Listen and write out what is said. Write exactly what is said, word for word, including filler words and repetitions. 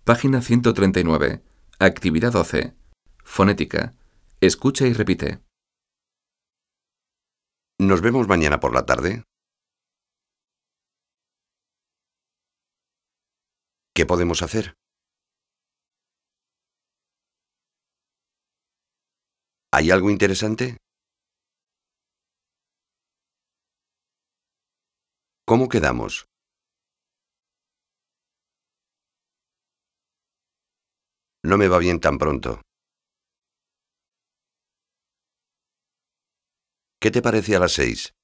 Página ciento treinta y nueve. Actividad doce. Fonética. Escucha y repite. ¿Nos vemos mañana por la tarde? ¿Qué podemos hacer? ¿Hay algo interesante? ¿Cómo quedamos? No me va bien tan pronto. ¿Qué te parece a las seis?